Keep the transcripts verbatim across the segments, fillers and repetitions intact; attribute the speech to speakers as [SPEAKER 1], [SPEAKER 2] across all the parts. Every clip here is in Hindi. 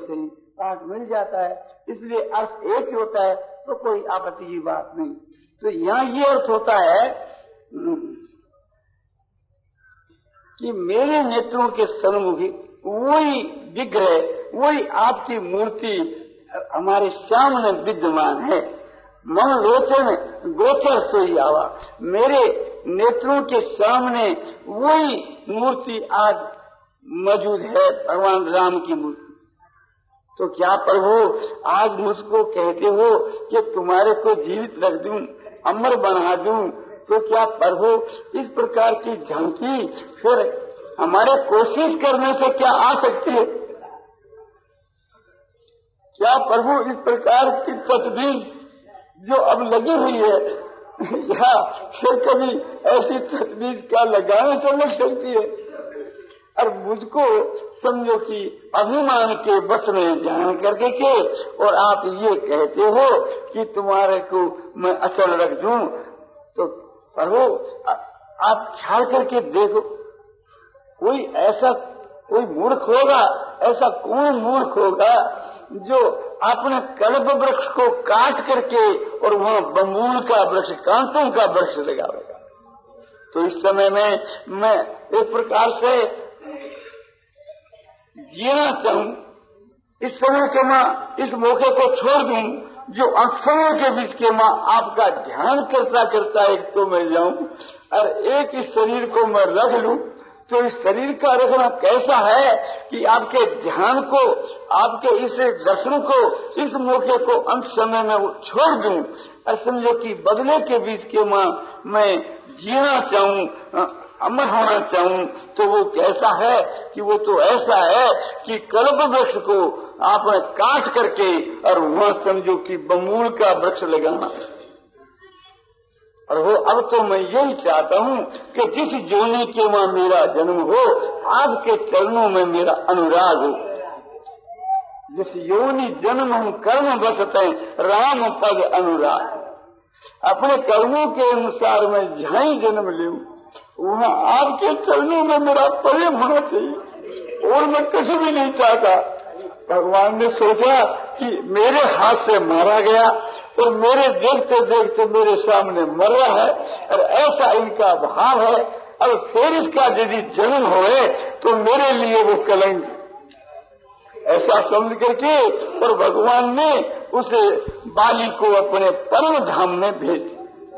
[SPEAKER 1] होते हैं, पाठ मिल जाता है, इसलिए अर्थ एक ही होता है, तो कोई आपत्ति की बात नहीं। तो यहाँ ये अर्थ होता है कि मेरे नेत्रों के सन्मुख वही विग्रह, वही आपकी मूर्ति हमारे सामने विद्यमान है। मन लोचन गोचर सोई आवा, मेरे नेत्रों के सामने वही मूर्ति आज मौजूद है, भगवान राम की मूर्ति। तो क्या प्रभु आज मुझको कहते हो कि तुम्हारे को जीवित रख दूं, अमर बना दूं, तो क्या प्रभु इस प्रकार की झांकी फिर हमारे कोशिश करने से क्या आ सकती है? क्या प्रभु इस प्रकार की तजवीज जो अब लगी हुई है, या फिर कभी ऐसी तजवीज क्या लगाने से लग सकती है? और मुझको समझो कि अभिमान के बस में जान करके के और आप ये कहते हो कि तुम्हारे को मैं अचल रख दूं, तो प्रभु आप ख्याल करके देखो, कोई ऐसा कोई मूर्ख होगा, ऐसा कौन मूर्ख होगा जो अपने कल्प वृक्ष को काट करके और वहाँ बमूल का वृक्ष, कांटों का वृक्ष लगाएगा? तो इस समय में मैं एक प्रकार से जीना चाहूं, इस समय के मां इस मौके को छोड़ दूं जो समय के बीच के मां आपका ध्यान करता करता एक तो मैं जाऊं और एक इस शरीर को मैं रख लूं। तो इस शरीर का रखना कैसा है कि आपके ध्यान को, आपके इस दर्शन को, इस मौके को अंत समय में छोड़ दूं और समझो कि बदले के बीच के मां मैं जीना चाहूं, अमर होना चाहूं, तो वो कैसा है कि वो तो ऐसा है कि कल्प वृक्ष को आपने काट करके और वहां समझो कि बमूल का वृक्ष लगाना। और वो अब तो मैं यही चाहता हूं कि जिस जोनी के वहां मेरा जन्म हो, आपके चरणों में मेरा अनुराग हो। जिस योनि जन्म हम कर्म बसते राम पद अनुराग, अपने कर्मों के अनुसार मैं जहाँ जन्म लूं वहाँ आपके चरणों में मेरा प्रेम होना चाहिए, और मैं कुछ भी नहीं चाहता। भगवान ने सोचा कि मेरे हाथ से मारा गया और मेरे देखते देखते मेरे सामने मर रहा है, और ऐसा इनका भाव है, और फिर इसका यदि जन्म होए तो मेरे लिए वो कलंक, ऐसा समझ करके और भगवान ने उसे बाली को अपने परम धाम में भेज दिया।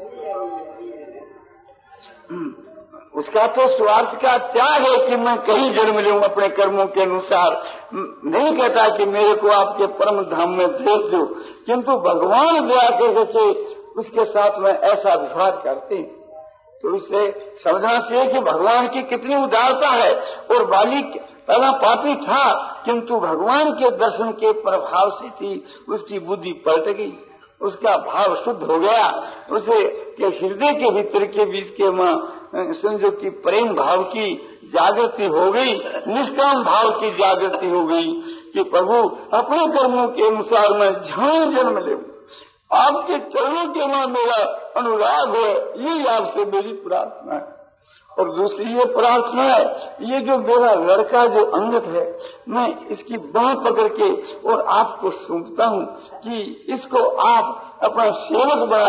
[SPEAKER 1] उसका तो स्वार्थ का त्याग है कि मैं कहीं जन्म लूं अपने कर्मों के अनुसार, नहीं कहता कि मेरे को आपके परम धाम में भेज दो, किंतु भगवान दया करके उसके साथ में ऐसा व्यवहार करते हैं। तो इससे समझना चाहिए कि भगवान की कितनी उदारता है। और बाली पहला पापी था, किंतु भगवान के दर्शन के प्रभाव से थी उसकी बुद्धि पलट गई, उसका भाव शुद्ध हो गया, उसे के हृदय के भीतर के बीच के मां समझो कि प्रेम भाव की जागृति हो गई, निष्काम भाव की जागृति हो गई कि प्रभु अपने कर्मों के अनुसार मैं जहाँ जन्म ले आपके चरणों के मां मेरा अनुराग हो, यही आपसे मेरी प्रार्थना है। और दूसरी ये प्रार्थना है, ये जो मेरा लड़का जो अंगद है, मैं इसकी बाह पकड़ के और आपको सौंपता हूँ कि इसको आप अपना सेवक बना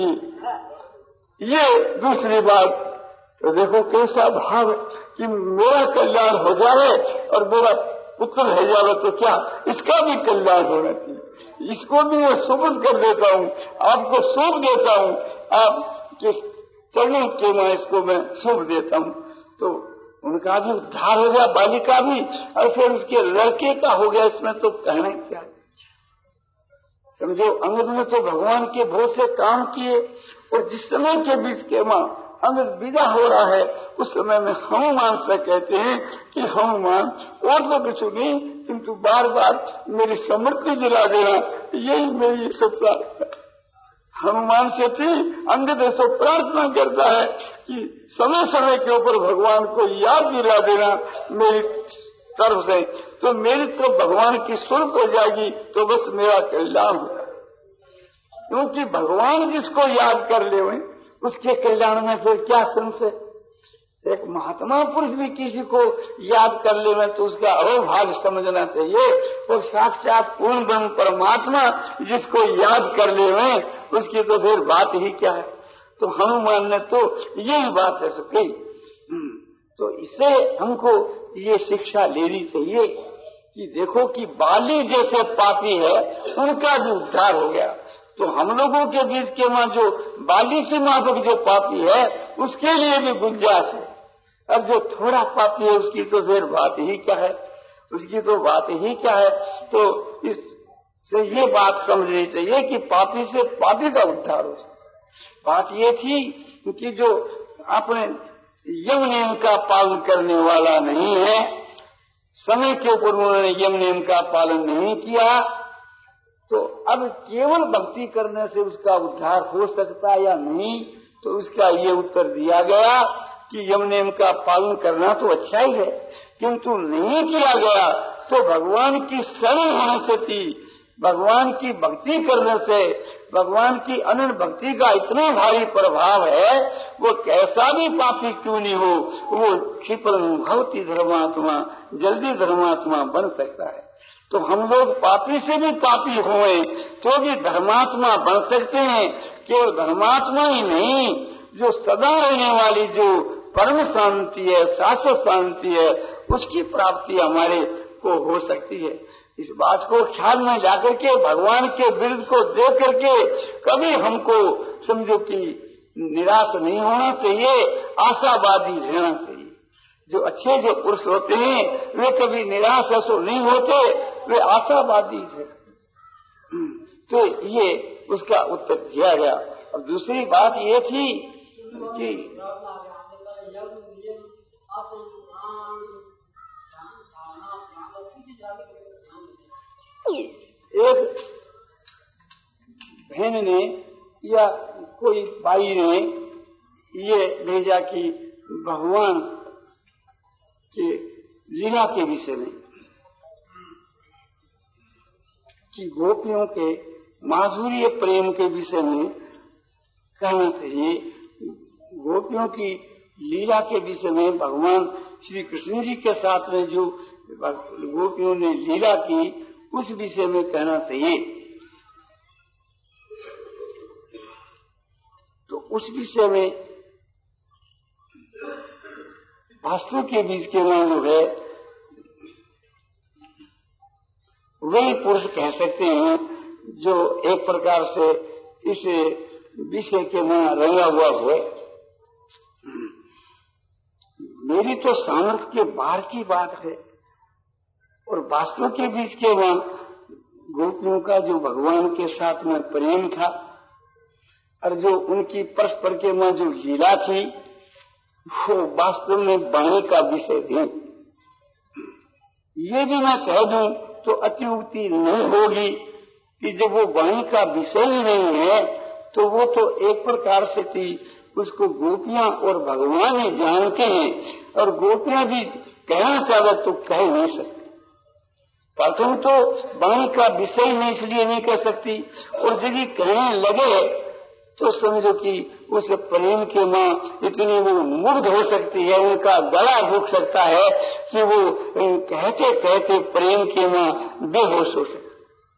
[SPEAKER 1] लीजिए। ये दूसरी बात। तो देखो कैसा भाव कि मेरा कल्याण हो जाए और मेरा पुत्र रह जाए, तो क्या इसका भी कल्याण होना चाहिए। इसको भी मैं सुपुर्द कर देता हूँ, आपको सौंप देता हूँ, आपके चरणों के मैं इसको मैं सौंप देता हूँ। तो उनका भी उद्धार हो गया, बालिका भी, और फिर उसके लड़के का हो गया। इसमें तो कहना क्या है, समझो अंगद ने तो भगवान के बहुत से काम किए, और जिस समय के बीच के मां अंगद विदा हो रहा है उस समय में हनुमान से कहते हैं कि हनुमान और तो कुछ नहीं, किंतु बार बार मेरी समृद्धि दिला देना, यही मेरी सब प्रार्थना। हनुमान से थी, अंगद ऐसा प्रार्थना करता है कि समय समय के ऊपर भगवान को याद दिला देना मेरी तरफ से, तो मेरी तरफ भगवान की सुरत हो जाएगी, तो बस मेरा कल्याण होगा। क्योंकि भगवान जिसको याद कर ले उसके कल्याण में फिर क्या संशय। एक महात्मा पुरुष भी किसी को याद कर ले में तो उसका अहोभाग समझना चाहिए। वो साक्षात पूर्ण ब्रह्म परमात्मा जिसको याद कर ले में उसकी तो फिर बात ही क्या है। तो हनुमान ने तो यही बात है सकी। तो इसे हमको ये शिक्षा लेनी चाहिए कि देखो कि बाली जैसे पापी है उनका भी उद्धार हो गया, तो हम लोगों के बीच के मां जो बाली की माफक जो पापी है उसके लिए भी गुंजाइश है। अब जो थोड़ा पापी है उसकी तो फिर बात ही क्या है, उसकी तो बात ही क्या है। तो इससे ये बात समझनी चाहिए कि पापी से पापी का उद्धार हो। बात ये थी कि जो अपने यम नियम का पालन करने वाला नहीं है, समय के ऊपर उन्होंने यम नियम का पालन नहीं किया, तो अब केवल भक्ति करने से उसका उद्धार हो सकता या नहीं, तो उसका ये उत्तर दिया गया कि यम नियम का पालन करना तो अच्छा ही है, किंतु नहीं किया गया तो भगवान की शरण होने से थी, भगवान की भक्ति करने से, भगवान की अनन्य भक्ति का इतना भारी प्रभाव है, वो कैसा भी पापी क्यों नहीं हो, वो क्षिप्रं भवति धर्मात्मा, जल्दी धर्मात्मा बन सकता है। तो हम लोग पापी से भी पापी हुए तो भी धर्मात्मा बन सकते हैं। केवल धर्मात्मा ही नहीं, जो सदा रहने वाली जो परम शांति है, शाश्वत शांति है, उसकी प्राप्ति हमारे को हो सकती है। इस बात को ख्याल में लाकर के भगवान के विरुद्ध को देख करके कभी हमको समझो कि निराश नहीं होना चाहिए, आशावादी रहना चाहिए। जो अच्छे जो पुरुष होते हैं वे कभी निराश ऐसो नहीं होते, वे आशावादी थे। तो ये उसका उत्तर दिया गया। और दूसरी बात ये थी कि एक बहन ने या कोई बाई ने ये भेजा कि भगवान के लीला के विषय में कि गोपियों के माधुर्य प्रेम के विषय में कहना चाहिए। गोपियों की लीला के विषय में भगवान श्री कृष्ण जी के साथ में जो गोपियों ने लीला की उस विषय में कहना चाहिए। तो उस विषय में वास्तु के बीच के मान जो है वही पुरुष कह सकते हैं जो एक प्रकार से इस विषय के में रंगा हुआ हुए। मेरी तो सामर्थ्य के बाहर की बात है और वास्तव के बीच के वहां गोपियों का जो भगवान के साथ में प्रेम था और जो उनकी परस्पर के में जो लीला थी वो वास्तव में वाणी का विषय थी। ये भी मैं कह दूं तो अतिउक्ति नहीं होगी कि जब वो वाणी का विषय ही नहीं है तो वो तो एक प्रकार से थी, उसको गोपियां और भगवान ही जानते हैं और गोपियां भी कहना चाहे तो कह नहीं सकती। प्रथम तो वाणी का विषय में इसलिए नहीं कह सकती और यदि कहने लगे तो समझो कि उस प्रेम के मां इतनी वो मुग्ध हो सकती है, उनका गला रुक सकता है कि वो कहते कहते प्रेम के मां बेहोश हो सकते।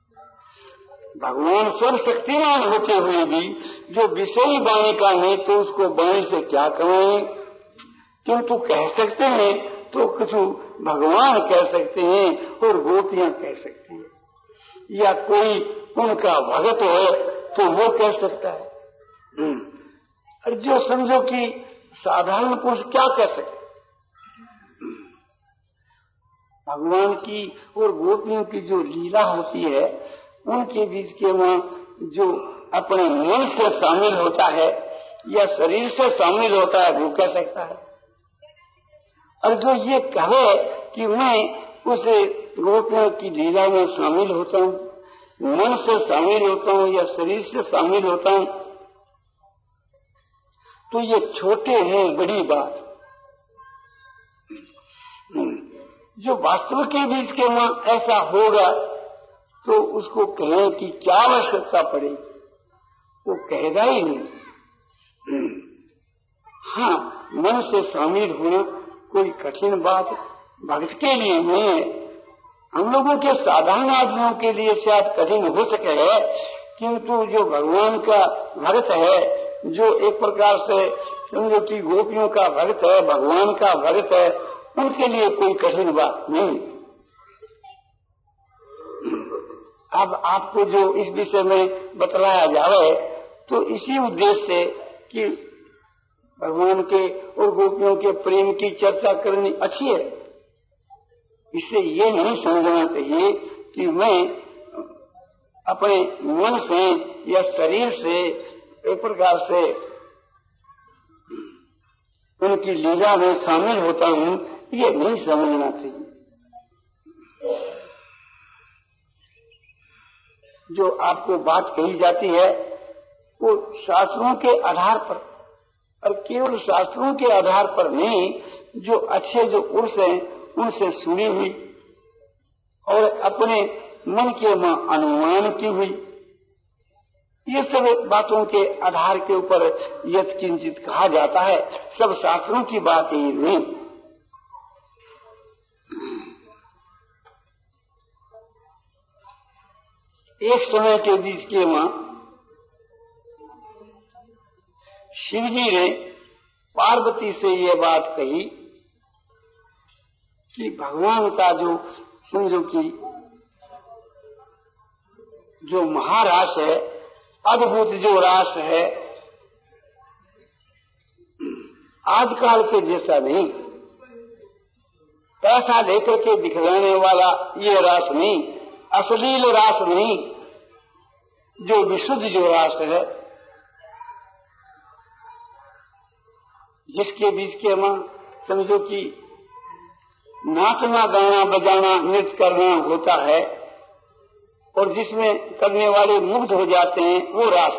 [SPEAKER 1] भगवान सर्वशक्तिमान होते हुए भी जो विषय वाणी का नहीं तो उसको वाणी से क्या कहें, किंतु कह सकते हैं तो कुछ भगवान कह सकते हैं और गोपियां कह सकती हैं या कोई उनका भगत हो तो वो कह सकता है। और जो समझो कि साधारण पुरुष क्या कह सकते, भगवान की और गोपियों की जो लीला होती है उनके बीच के वहां जो अपने मन से शामिल होता है या शरीर से शामिल होता है वो कह सकता है। और जो ये कहे कि मैं उस गोपियों की लीला में शामिल होता हूँ, मन से शामिल होता हूँ या शरीर से शामिल होता हूँ, तो ये छोटे हैं बड़ी बात। जो वास्तव के बीच के वहां ऐसा होगा तो उसको कहें कि क्या आवश्यकता पड़ेगी, वो कहेगा ही नहीं। हाँ, मन से शामिल होना कोई कठिन बात भक्त के लिए नहीं है। हम लोगों के साधारण आदमियों के लिए शायद कठिन हो सके है, किंतु जो भगवान का भक्त है, जो एक प्रकार से समझो कि गोपियों का भक्त है, भगवान का भक्त है, उनके लिए कोई कठिन बात नहीं। अब आपको जो इस विषय में बतलाया जाए तो इसी उद्देश्य से कि भगवान के और गोपियों के प्रेम की चर्चा करनी अच्छी है। इससे ये नहीं समझना चाहिए कि मैं अपने मन से या शरीर से एक प्रकार से उनकी लीला में शामिल होता हूँ, ये नहीं समझना चाहिए। जो आपको बात कही जाती है वो शास्त्रों के आधार पर, और केवल शास्त्रों के आधार पर नहीं, जो अच्छे जो पुरुष हैं उनसे सुनी हुई और अपने मन के में अनुमान की हुई, ये सब बातों के आधार के ऊपर यत् किंचित कहा जाता है। सब शास्त्रों की बात ही नहीं। एक समय के बीच के वहां शिवजी ने पार्वती से ये बात कही कि भगवान का जो समझो कि जो महारास है, अद्भुत जो रास है, आजकल के जैसा नहीं, पैसा लेकर के दिखलाने वाला ये रास नहीं, अश्लील रास नहीं, जो विशुद्ध जो रास है, जिसके बीच के मां समझो कि नाचना गाना बजाना नृत्य करना होता है और जिसमें करने वाले मुग्ध हो जाते हैं, वो रास।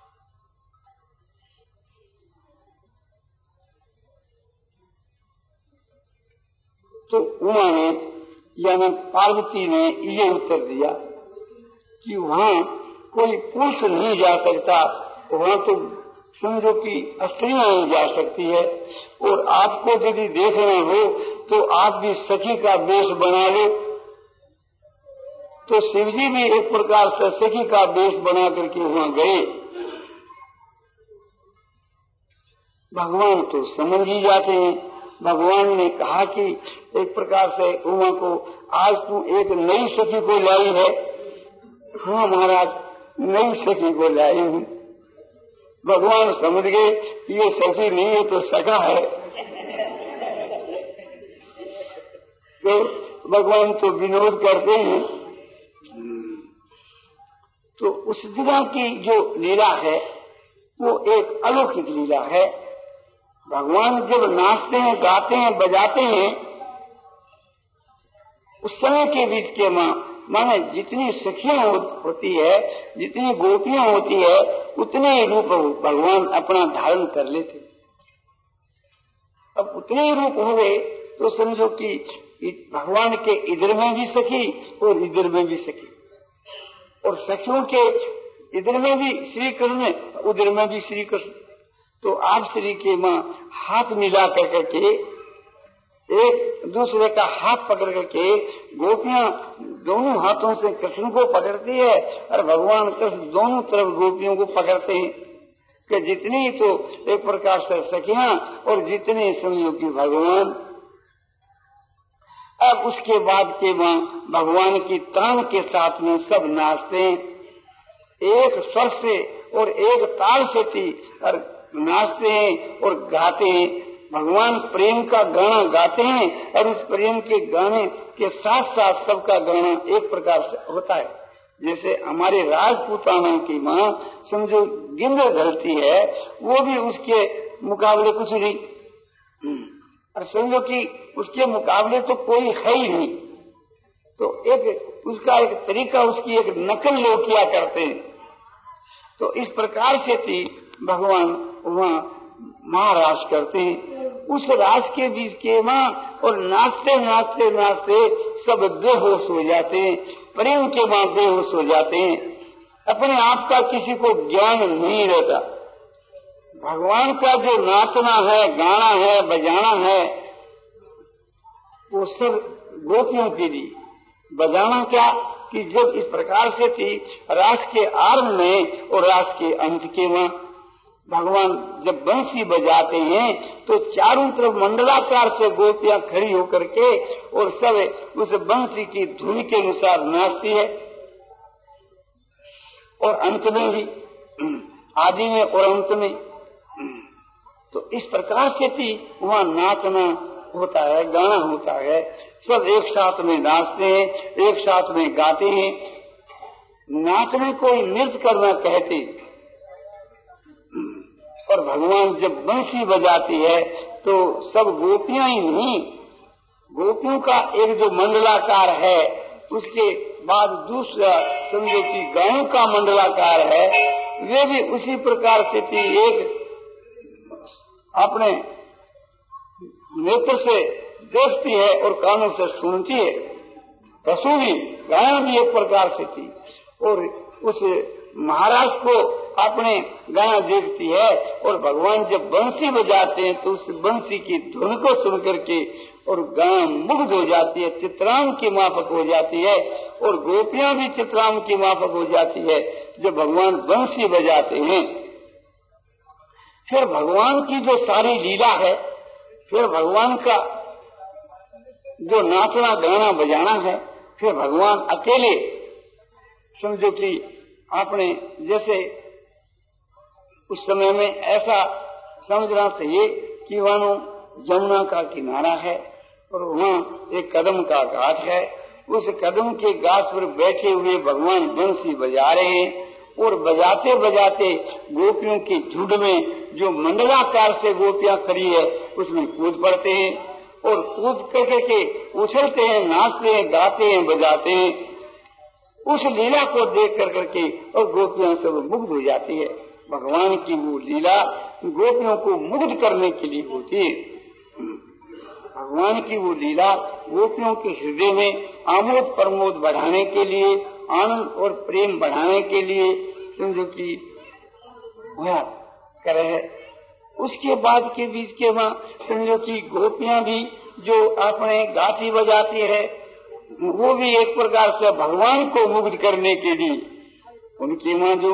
[SPEAKER 1] तो उमा ने यानी पार्वती ने ये उत्तर दिया कि वहां कोई पुरुष नहीं जा सकता, वहां तो समझो कि स्त्रियां नहीं जा सकती है, और आपको यदि देखना हो तो आप भी सखी का वेश बना लो। तो शिवजी भी एक प्रकार से सखी का वेश बना करके वहां गए। भगवान तो समझ ही जाते हैं। भगवान ने कहा कि एक प्रकार से उमा को, आज तू एक नई सखी को लाई है। हाँ महाराज, नई सखी को लाई हूँ। भगवान समझ गए ये सखी नहीं है तो सखा है। तो भगवान तो विनोद करते हैं। तो उस जगह की जो लीला है वो एक अलौकिक लीला है। भगवान जब नाचते हैं, गाते हैं, बजाते हैं, उस समय के बीच के मां माने जितनी सखियां हो, होती है, जितनी गोपियां होती है, उतने रूप भगवान अपना धारण कर लेते। अब उतने रूप हो गए तो समझो कि भगवान के इधर में भी सखी और इधर में भी सखी, और सखियों के इधर में भी श्री कृष्ण, उधर में भी श्री कृष्ण। तो आप श्री के मां हाथ मिला कर के एक दूसरे का हाथ पकड़ करके गोपियां दोनों हाथों से कृष्ण को पकड़ती है और भगवान कृष्ण दोनों तरफ गोपियों को पकड़ते हैं कि जितनी तो एक प्रकार से सखियां और जितने समझो कि भगवान। अब उसके बाद के मां भगवान की तान के साथ में सब नाचते हैं, एक स्वर से और एक ताल से थी और नाचते हैं और गाते हैं। भगवान प्रेम का गाना गाते हैं और उस प्रेम के गाने के साथ साथ सबका गाना एक प्रकार से होता है। जैसे हमारे राजपूतानों की माँ समझो गिंद घलती है, वो भी उसके मुकाबले कुछ नहीं, और समझो कि उसके मुकाबले तो कोई है ही नहीं। तो एक उसका एक तरीका, उसकी एक नकल लोग किया करते हैं। तो इस प्रकार से थी भगवान वहाँ महारास करते हैं। उस रास के बीच के मां और नाचते नाचते नाचते सब बेहोश हो जाते हैं, प्रेम के मां बेहोश हो जाते हैं। अपने आप का किसी को ज्ञान नहीं रहता। भगवान का जो नाचना है, गाना है, बजाना है, वो सब गोपियों के लिए। बजाना क्या कि जब इस प्रकार से थी रास के आरंभ में और रास के अंत के में भगवान जब बंसी बजाते हैं तो चारों तरफ मंडलाकार से गोपियां खड़ी होकर के और सब उस बंसी की धुन के अनुसार नाचती है। और अंत में भी, आदि में और अंत में, तो इस प्रकार से थी वहाँ नाचना होता है, गाना होता है, सब एक साथ में नाचते हैं, एक साथ में गाते हैं। नाचने को ही नृत्य करना कहते। और भगवान जब बंसी बजाती है तो सब गोपियां ही नहीं, गोपियों का एक जो मंडलाकार है, उसके बाद दूसरा समझो कि गायों का मंडलाकार है, वे भी उसी प्रकार से थी। एक अपने नेत्र से देखती है और कानों से सुनती है। पशु भी, गाय भी एक प्रकार से थी और उस महाराज को अपने गाय देखती है। और भगवान जब बंसी बजाते हैं तो उस बंसी की धुन को सुन करके और गाय मुग्ध हो जाती है, चित्रांग की माफक हो जाती है। और गोपियां भी चित्रांग की माफक हो जाती है जब भगवान बंसी बजाते हैं। फिर भगवान की जो सारी लीला है, फिर भगवान का जो नाचना गाना बजाना है, फिर भगवान अकेले समझो कि आपने जैसे उस समय में ऐसा समझना चाहिए कि मानो जमुना का किनारा है और वहाँ एक कदम का घाट है। उस कदम के घाट पर बैठे हुए भगवान बंसी बजा रहे हैं और बजाते बजाते गोपियों के झुंड में जो मंडलाकार से गोपियां खड़ी है उसमें कूद पड़ते हैं और कूद करके के उछलते हैं, नाचते हैं, गाते हैं, बजाते हैं। उस लीला को देख कर करके और गोपियां सब मुग्ध हो जाती है। भगवान की वो लीला गोपियों को मुग्ध करने के लिए होती है। भगवान की वो लीला गोपियों के हृदय में आमोद प्रमोद बढ़ाने के लिए, आनंद और प्रेम बढ़ाने के लिए समझो कि वह करे है। उसके बाद के बीच के वहाँ समझो कि गोपियां भी जो अपने गाती बजाती है, वो भी एक प्रकार से भगवान को मुग्ध करने के लिए, उनके वहाँ जो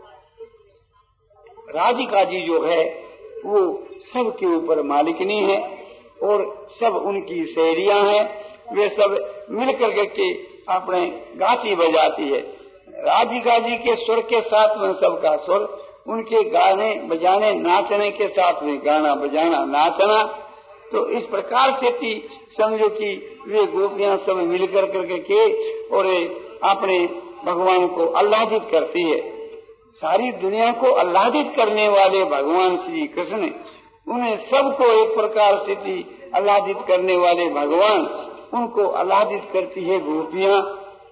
[SPEAKER 1] राधिका जी जो है वो सबके ऊपर मालिकनी है और सब उनकी सहेलियां हैं। वे सब मिलकर के अपने गाती बजाती है। राधिका जी के सुर के साथ में सबका सुर, उनके गाने बजाने नाचने के साथ में गाना बजाना नाचना। तो इस प्रकार से थी समझो कि वे गोपियां सब मिलकर करके के और अपने भगवान को आह्लादित करती है। सारी दुनिया को आह्लादित करने वाले भगवान श्री कृष्ण, उन्हें सबको एक प्रकार से थी आह्लादित करने वाले भगवान, उनको आह्लादित करती है गोपियां।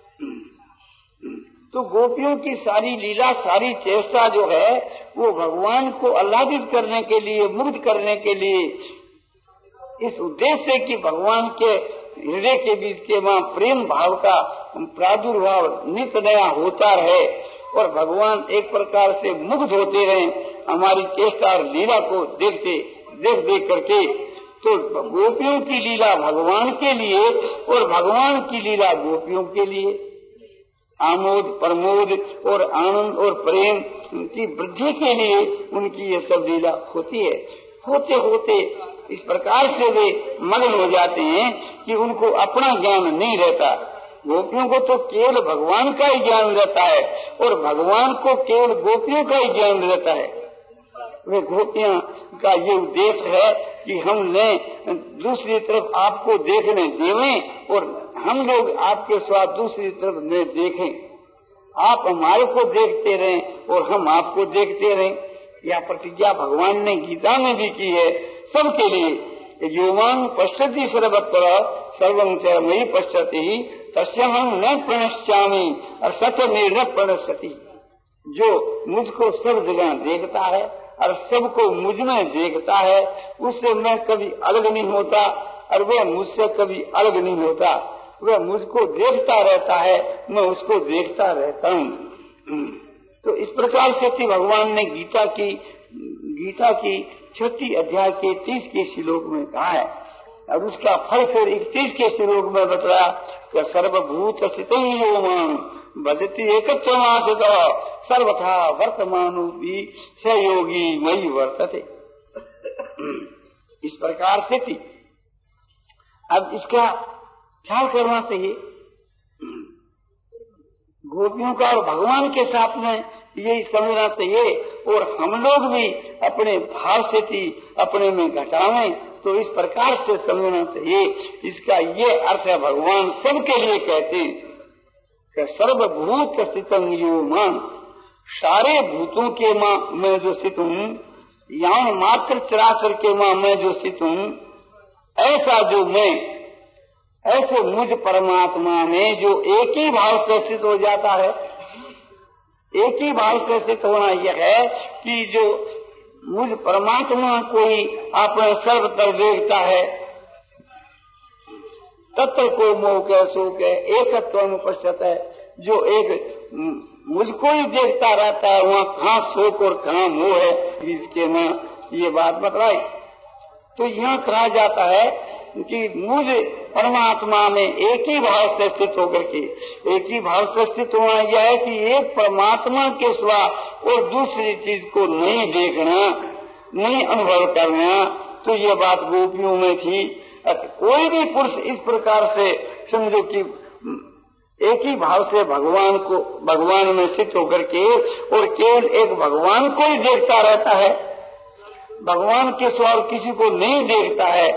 [SPEAKER 1] तो गोपियों की सारी लीला, सारी चेष्टा जो है वो भगवान को आह्लादित करने के लिए, मुग्ध करने के लिए, इस उद्देश्य से कि भगवान के हृदय के बीच के वहाँ प्रेम भाव का प्रादुर्भाव नित्य नया होता रहे और भगवान एक प्रकार से मुग्ध होते रहे हमारी चेष्टा और लीला को देखते देख देख करके। तो गोपियों की लीला भगवान के लिए और भगवान की लीला गोपियों के लिए आमोद प्रमोद और आनंद और प्रेम की वृद्धि के लिए उनकी ये सब लीला होती है। होते होते इस प्रकार से वे मग्न हो जाते हैं कि उनको अपना ज्ञान नहीं रहता। गोपियों को तो केवल भगवान का ही ज्ञान रहता है और भगवान को केवल गोपियों का ही ज्ञान रहता है। वे गोपियां का ये उद्देश्य है कि हमने दूसरी तरफ आपको देखने देवें और हम लोग आपके साथ दूसरी तरफ न देखें। आप हमारे को देखते रहें और हम आपको देखते रहें। यह प्रतिज्ञा भगवान ने गीता में भी की है सबके लिए। योवान पश्यति सर्वत्र सर्वं च मयि पश्यति तस्यहं न प्रणश्यामि और सच में न प्रणश्यति। जो मुझको सब जगह देखता है और सबको मुझ में देखता है, उससे मैं कभी अलग नहीं होता और वह मुझसे कभी अलग नहीं होता। वह मुझको देखता रहता है, मैं उसको देखता रहता हूँ। तो इस प्रकार से थी भगवान ने गीता की गीता की छठी अध्याय के तीस के श्लोक में कहा है। और उसका फल फिर इकतीस के श्लोक में बताया कि सर्वभूत स्थितं यो मां भजति एकत्वमासित सर्वथा वर्तमानोऽपि स योगी मयि वर्तते। इस प्रकार से थी। अब इसका ख्याल करना चाहिए। गोपियों का और भगवान के साथ में यही समझना चाहिए। और हम लोग भी अपने भाव से थी अपने में घटावें तो इस प्रकार से समझना चाहिए। इसका ये अर्थ है भगवान सबके लिए कहते हैं कि सर्वभूत स्थितं यो मां, सारे भूतों के मां मैं जो स्थित हूँ, यहाँ मात्र चराचर के मां मैं जो स्थित हूँ, ऐसा जो मैं, ऐसे मुझ परमात्मा में जो एक ही भाव से स्थित हो जाता है। एक ही भाव से स्थित होना यह है कि जो मुझ परमात्मा को ही अपने सर्वतर देखता है। तत्व को मोह के सो के एकत्व अनुपस्थित है। जो एक मुझको ही देखता रहता है, वहाँ कहाँ शोक और कहाँ मोह है इसके न ये बात बतलाई। तो यहाँ कहा जाता है कि मुझ परमात्मा में एक ही भाव से स्थित होकर के, एक ही भाव से स्थित होना यह है कि एक परमात्मा के सिवा और दूसरी चीज को नहीं देखना, नहीं अनुभव करना। तो ये बात गोपियों में थी। कोई भी पुरुष इस प्रकार से समझो कि एक ही भाव से भगवान को, भगवान में स्थित होकर के और केवल एक भगवान को ही देखता रहता है, भगवान के सिवा और किसी को नहीं देखता है,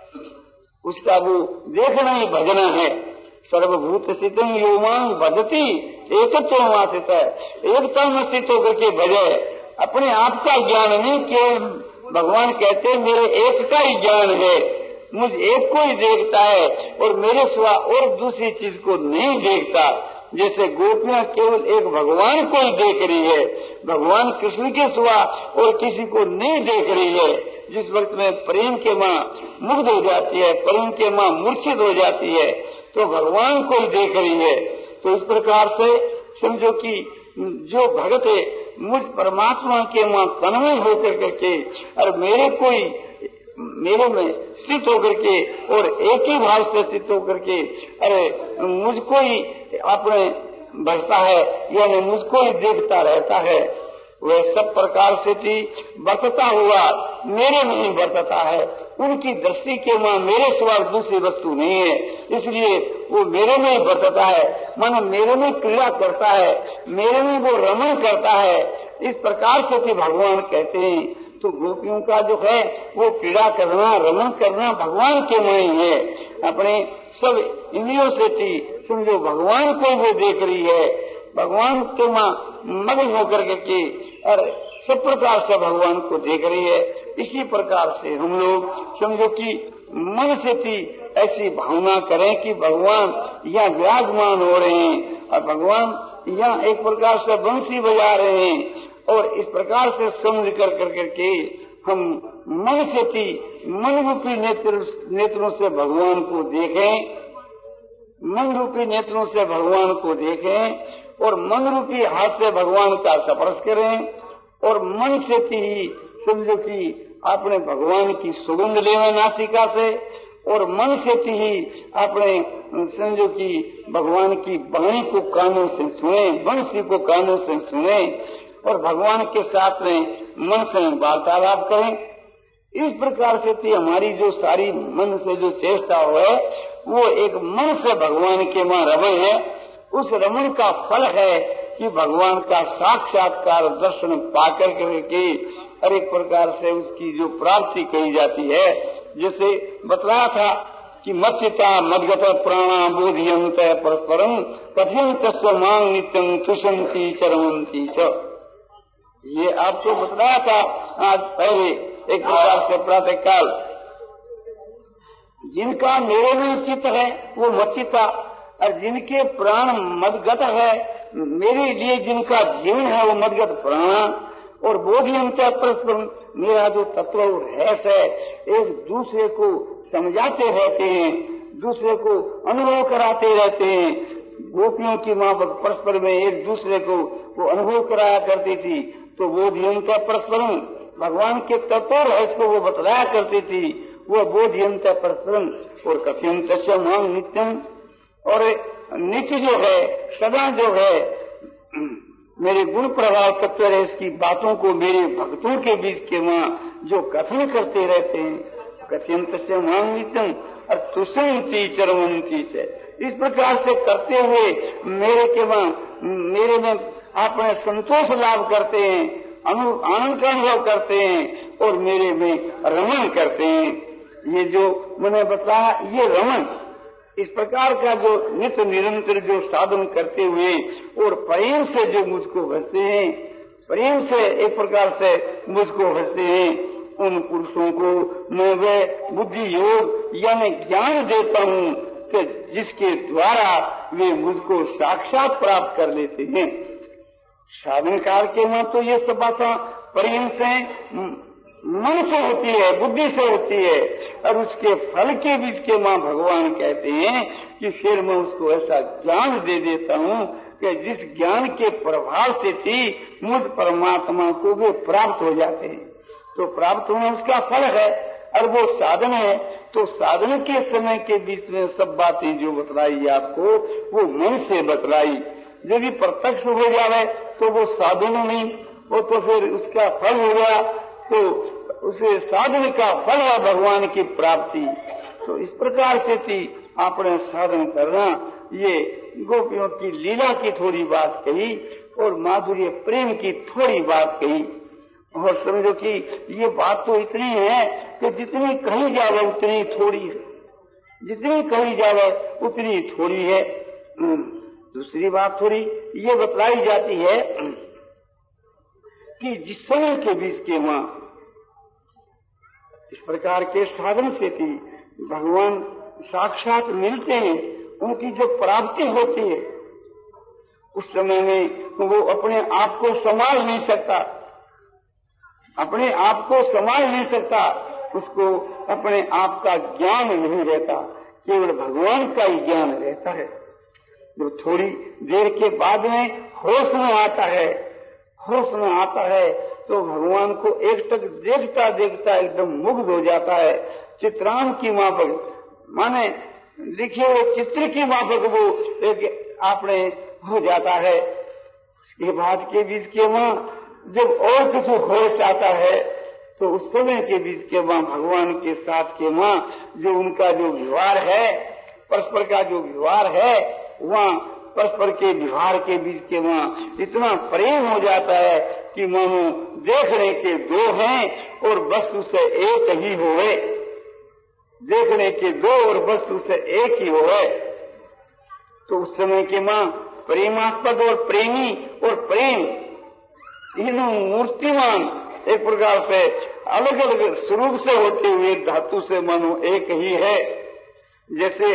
[SPEAKER 1] उसका वो देखना ही भजना है। सर्वभूत स्थितं यो मां भजति एकत्वमासित है। एकता में स्थित होकर के भजे, अपने आप का ज्ञान नहीं, केवल भगवान कहते हैं मेरे एक का ही ज्ञान है, मुझ एक को ही देखता है और मेरे सिवा और दूसरी चीज को नहीं देखता। जैसे गोपियां केवल एक भगवान को ही देख रही है, भगवान कृष्ण के सिवा और किसी को नहीं देख रही है। जिस वक्त में प्रेम के माँ मुग्ध हो जाती है, प्रेम के माँ मूर्छित हो जाती है, तो भगवान को ही देख रही है। तो इस प्रकार से समझो कि जो भगत है मुझ परमात्मा के माँ तन्मय होकर करके और मेरे कोई मेरे में स्थित होकर के और एक ही भाव से स्थित होकर के अरे मुझको ही अपने बसता है, यानी मुझको ही देखता रहता है। वह सब प्रकार से थी बरतता हुआ मेरे में ही बरतता है। उनकी दृष्टि के मां मेरे सिवा दूसरी वस्तु नहीं है, इसलिए वो मेरे में ही बरतता है, मानो मेरे में क्रीड़ा करता है, मेरे में वो रमण करता है। इस प्रकार से थी भगवान कहते हैं। तो गोपियों का जो है वो क्रीड़ा करना, रमण करना भगवान के में ही है। अपने सब इंद्रियों से थी समझो भगवान को वो देख रही है, भगवान के मां मग्न होकर के और सब प्रकार से भगवान को देख रही है। इसी प्रकार से हम लोग समझो कि मन से थी ऐसी भावना करें कि भगवान यहाँ विराजमान हो रहे हैं और भगवान यहाँ एक प्रकार से बंसी बजा रहे हैं। और इस प्रकार से समझ कर कर करके हम मन से थी मन रूपी नेत्र नेत्रों से भगवान को देखें, मन रूपी नेत्रों से भगवान को देखें और मन रूपी हाथ से भगवान का स्पर्श करें और मन से ही समझो कि अपने भगवान की सुगंध लेवे नासिका से और मन से ही अपने समझो कि भगवान की वाणी को कानों से सुने, बंसी को कानों से सुने और भगवान के साथ में मन से वार्तालाप करें। इस प्रकार से थी हमारी जो सारी मन से जो चेष्टा है वो एक मन से भगवान के मां रमण है। उस रमण का फल है कि भगवान का साक्षात्कार दर्शन पाकर करके हर एक प्रकार से उसकी जो प्राप्ति कही जाती है। जैसे बतलाया था कि मच्चिता मदगत प्राणा बोधियंत परस्परम कथयंत मांग नित्यं तुषंती चरमंती च। ये आपको बतलाया था आज पहले एक प्रकार से प्रातः काल। जिनका मेरे में चित्त है वो मच्चिता और जिनके प्राण मदगत है मेरे लिए जिनका जीवन है वो मदगत प्राण और बोधियंत परस्पर मेरा जो तत्व रहस्य है एक दूसरे को समझाते रहते हैं, दूसरे को अनुभव कराते रहते हैं। गोपियों की माँ परस्पर में एक दूसरे को वो अनुभव कराया करती थी। तो बोधियंत परस्पर भगवान के तत्व रहस्य को वो बतलाया करती थी। वो बोधियंत प्रसन्न और कथयंत मां नित्यम, और नित्य जो है, सदा जो है, मेरे गुण प्रभाव तत्व है, इसकी बातों को मेरे भक्तों के बीच के वहां जो कथन करते रहते हैं, कथयंत से मां नित्यम और तुषंती चरमंती से, इस प्रकार से करते हुए मेरे के वहां मेरे में अपने संतोष लाभ करते हैं, आनंद का अनुभव करते हैं और मेरे में रमण करते हैं। ये जो मैंने बताया, ये रमण इस प्रकार का जो नित्य निरंतर जो साधन करते हुए और प्रेम से जो मुझको भजते हैं, प्रेम से एक प्रकार से मुझको भजते हैं, उन पुरुषों को मैं वे बुद्धि योग यानी ज्ञान देता हूँ कि जिसके द्वारा वे मुझको साक्षात प्राप्त कर लेते हैं। साधन काल के में तो ये सब बातें प्रेम से मन से होती है, बुद्धि से होती है, और उसके फल के बीच के मां भगवान कहते हैं कि फिर मैं उसको ऐसा ज्ञान दे देता हूँ कि जिस ज्ञान के प्रभाव से थी मुझ परमात्मा को वे प्राप्त हो जाते हैं। तो प्राप्त होना उसका फल है और वो साधन है। तो साधन के समय के बीच में सब बातें जो बतलाई आपको, वो मन से बतलाई। यदि प्रत्यक्ष हो जाए तो वो साधन नहीं, वो तो फिर उसका फल हो गया, तो उसे साधन का फल है भगवान की प्राप्ति। तो इस प्रकार से थी आपने साधन करना। ये गोपियों की लीला की थोड़ी बात कही और माधुर्य प्रेम की थोड़ी बात कही, और समझो कि ये बात तो इतनी है कि जितनी कही जावे उतनी थोड़ी है, जितनी कही जावे उतनी थोड़ी है। दूसरी बात थोड़ी ये बतलाई जाती है कि जिस समय के बीच के वहां इस प्रकार के साधन से थी भगवान साक्षात मिलते हैं, उनकी जो प्राप्ति होती है, उस समय में वो अपने आप को संभाल नहीं सकता, अपने आप को संभाल नहीं सकता, उसको अपने आप का ज्ञान नहीं रहता, केवल भगवान का ही ज्ञान रहता है। जो थोड़ी देर के बाद में होश में आता है, होश में आता है तो भगवान को एक तक देखता देखता एकदम मुग्ध हो जाता है। चित्रांन की माफक माने लिखे हुए चित्र की माफक वो एक आपने हो जाता है। उसके बाद के बीच के वहां जब और कुछ होश आता है तो उस समय के बीच के वहां भगवान के साथ के वहां जो उनका जो व्यवहार है, परस्पर का जो व्यवहार है, वहाँ परस्पर के व्यवहार के बीच के वहाँ इतना प्रेम हो जाता है कि मानो देखने के दो हैं और वस्तु से एक ही होवे, देखने के दो और वस्तु से एक ही होवे। तो उस समय के मां प्रेमास्पद और प्रेमी और प्रेम तीनों मूर्तिमान एक प्रकार से अलग अलग स्वरूप से होते हुए धातु से मानो एक ही है। जैसे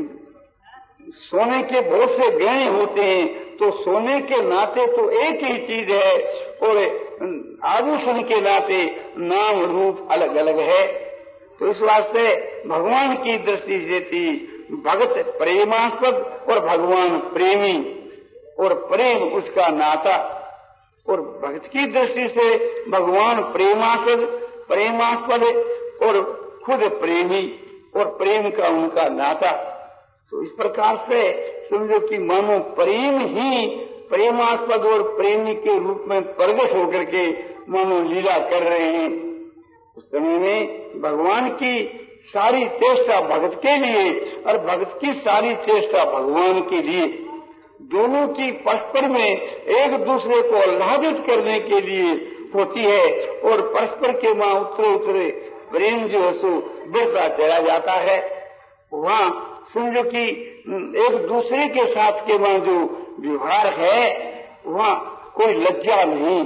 [SPEAKER 1] सोने के बहुत से गहने होते हैं तो सोने के नाते तो एक ही चीज है और आभूषण के नाते नाम रूप अलग अलग है। तो इस वास्ते भगवान की दृष्टि से थी भगत प्रेमास्पद और भगवान प्रेमी, और प्रेम उसका नाता, और भक्त की दृष्टि से भगवान प्रेमास्पद प्रेमास्पद और खुद प्रेमी और प्रेम का उनका नाता। तो इस प्रकार से समझो कि मानो प्रेम ही प्रेमास्पद और प्रेमी के रूप में प्रकट होकर के मानो लीला कर रहे हैं। उस समय में भगवान की सारी चेष्टा भगत के लिए और भगत की सारी चेष्टा भगवान के लिए, दोनों की परस्पर में एक दूसरे को आह्लादित करने के लिए होती है, और परस्पर के मां उतरे उतरे प्रेम जो है सो बढ़ता चला जाता है। वहाँ समझो कि एक दूसरे के साथ के वहाँ जो व्यवहार है वहाँ कोई लज्जा नहीं,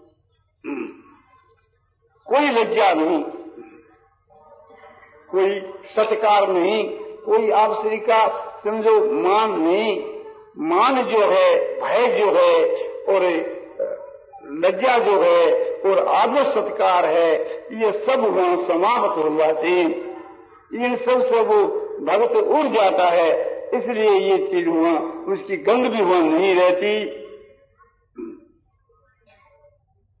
[SPEAKER 1] कोई लज्जा नहीं, कोई सत्कार नहीं, कोई आपसी का समझो मान नहीं। मान जो है, भय जो है और लज्जा जो है और आदर सत्कार है, ये सब वहाँ समाप्त हो जाते हैं। इन सब से वो भगत उड़ जाता है, इसलिए ये चीज हुआ उसकी गंध भी वहाँ नहीं रहती।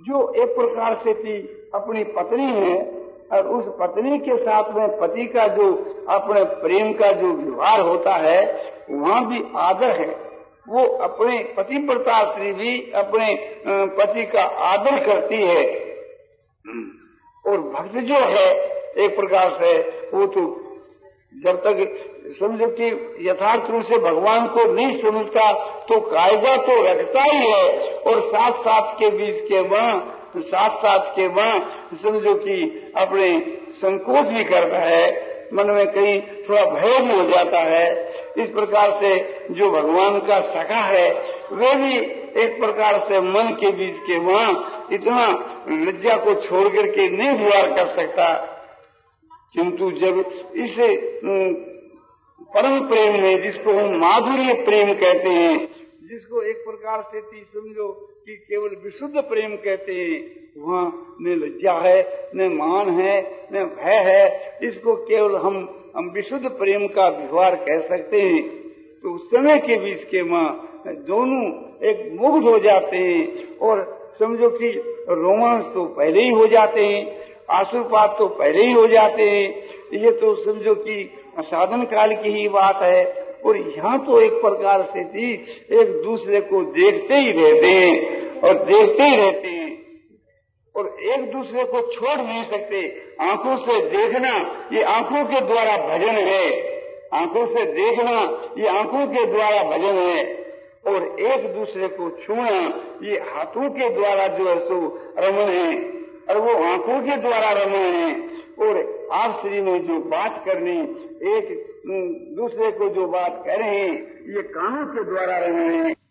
[SPEAKER 1] जो एक प्रकार से थी अपनी पत्नी है, और उस पत्नी के साथ में पति का जो अपने प्रेम का जो व्यवहार होता है वहाँ भी आदर है। वो अपने पतिव्रता स्त्री भी अपने पति का आदर करती है। और भक्त जो है एक प्रकार से वो तो जब तक समझो कि यथार्थ रूप से भगवान को नहीं समझता तो कायदा तो रखता ही है, और साथ साथ के बीच के वहाँ साथ साथ के वहाँ समझो कि अपने संकोच भी करता है, मन में कहीं थोड़ा भय भी हो जाता है। इस प्रकार से जो भगवान का सखा है वे भी एक प्रकार से मन के बीच के वहाँ इतना लज्जा को छोड़ करके नहीं व्यवहार कर सकता। किंतु जब इस परम प्रेम में, जिसको हम माधुर्य प्रेम कहते हैं, जिसको एक प्रकार से समझो कि केवल विशुद्ध प्रेम कहते हैं, वहाँ न लज्जा है, न मान है, न भय है, इसको केवल हम हम विशुद्ध प्रेम का व्यवहार कह सकते हैं। तो उस समय के बीच के वहाँ दोनों एक मुग्ध हो जाते हैं, और समझो कि रोमांस तो पहले ही हो जाते हैं, आंसुपात तो पहले ही हो जाते हैं। ये तो समझो कि साधन काल की ही बात है। और यहाँ तो एक प्रकार से थी एक दूसरे को देखते ही रहते हैं और देखते ही रहते हैं, और एक दूसरे को छोड़ नहीं सकते। आंखों से देखना ये आंखों के द्वारा भजन है, आंखों से देखना ये आंखों के द्वारा भजन है, और एक दूसरे को छूना ये हाथों के द्वारा जो है सो रमण है, और वो आंखों के द्वारा रमण है। और आप श्री में जो बात करनी, एक दूसरे को जो बात कह रहे हैं, ये कानों के द्वारा रमण है।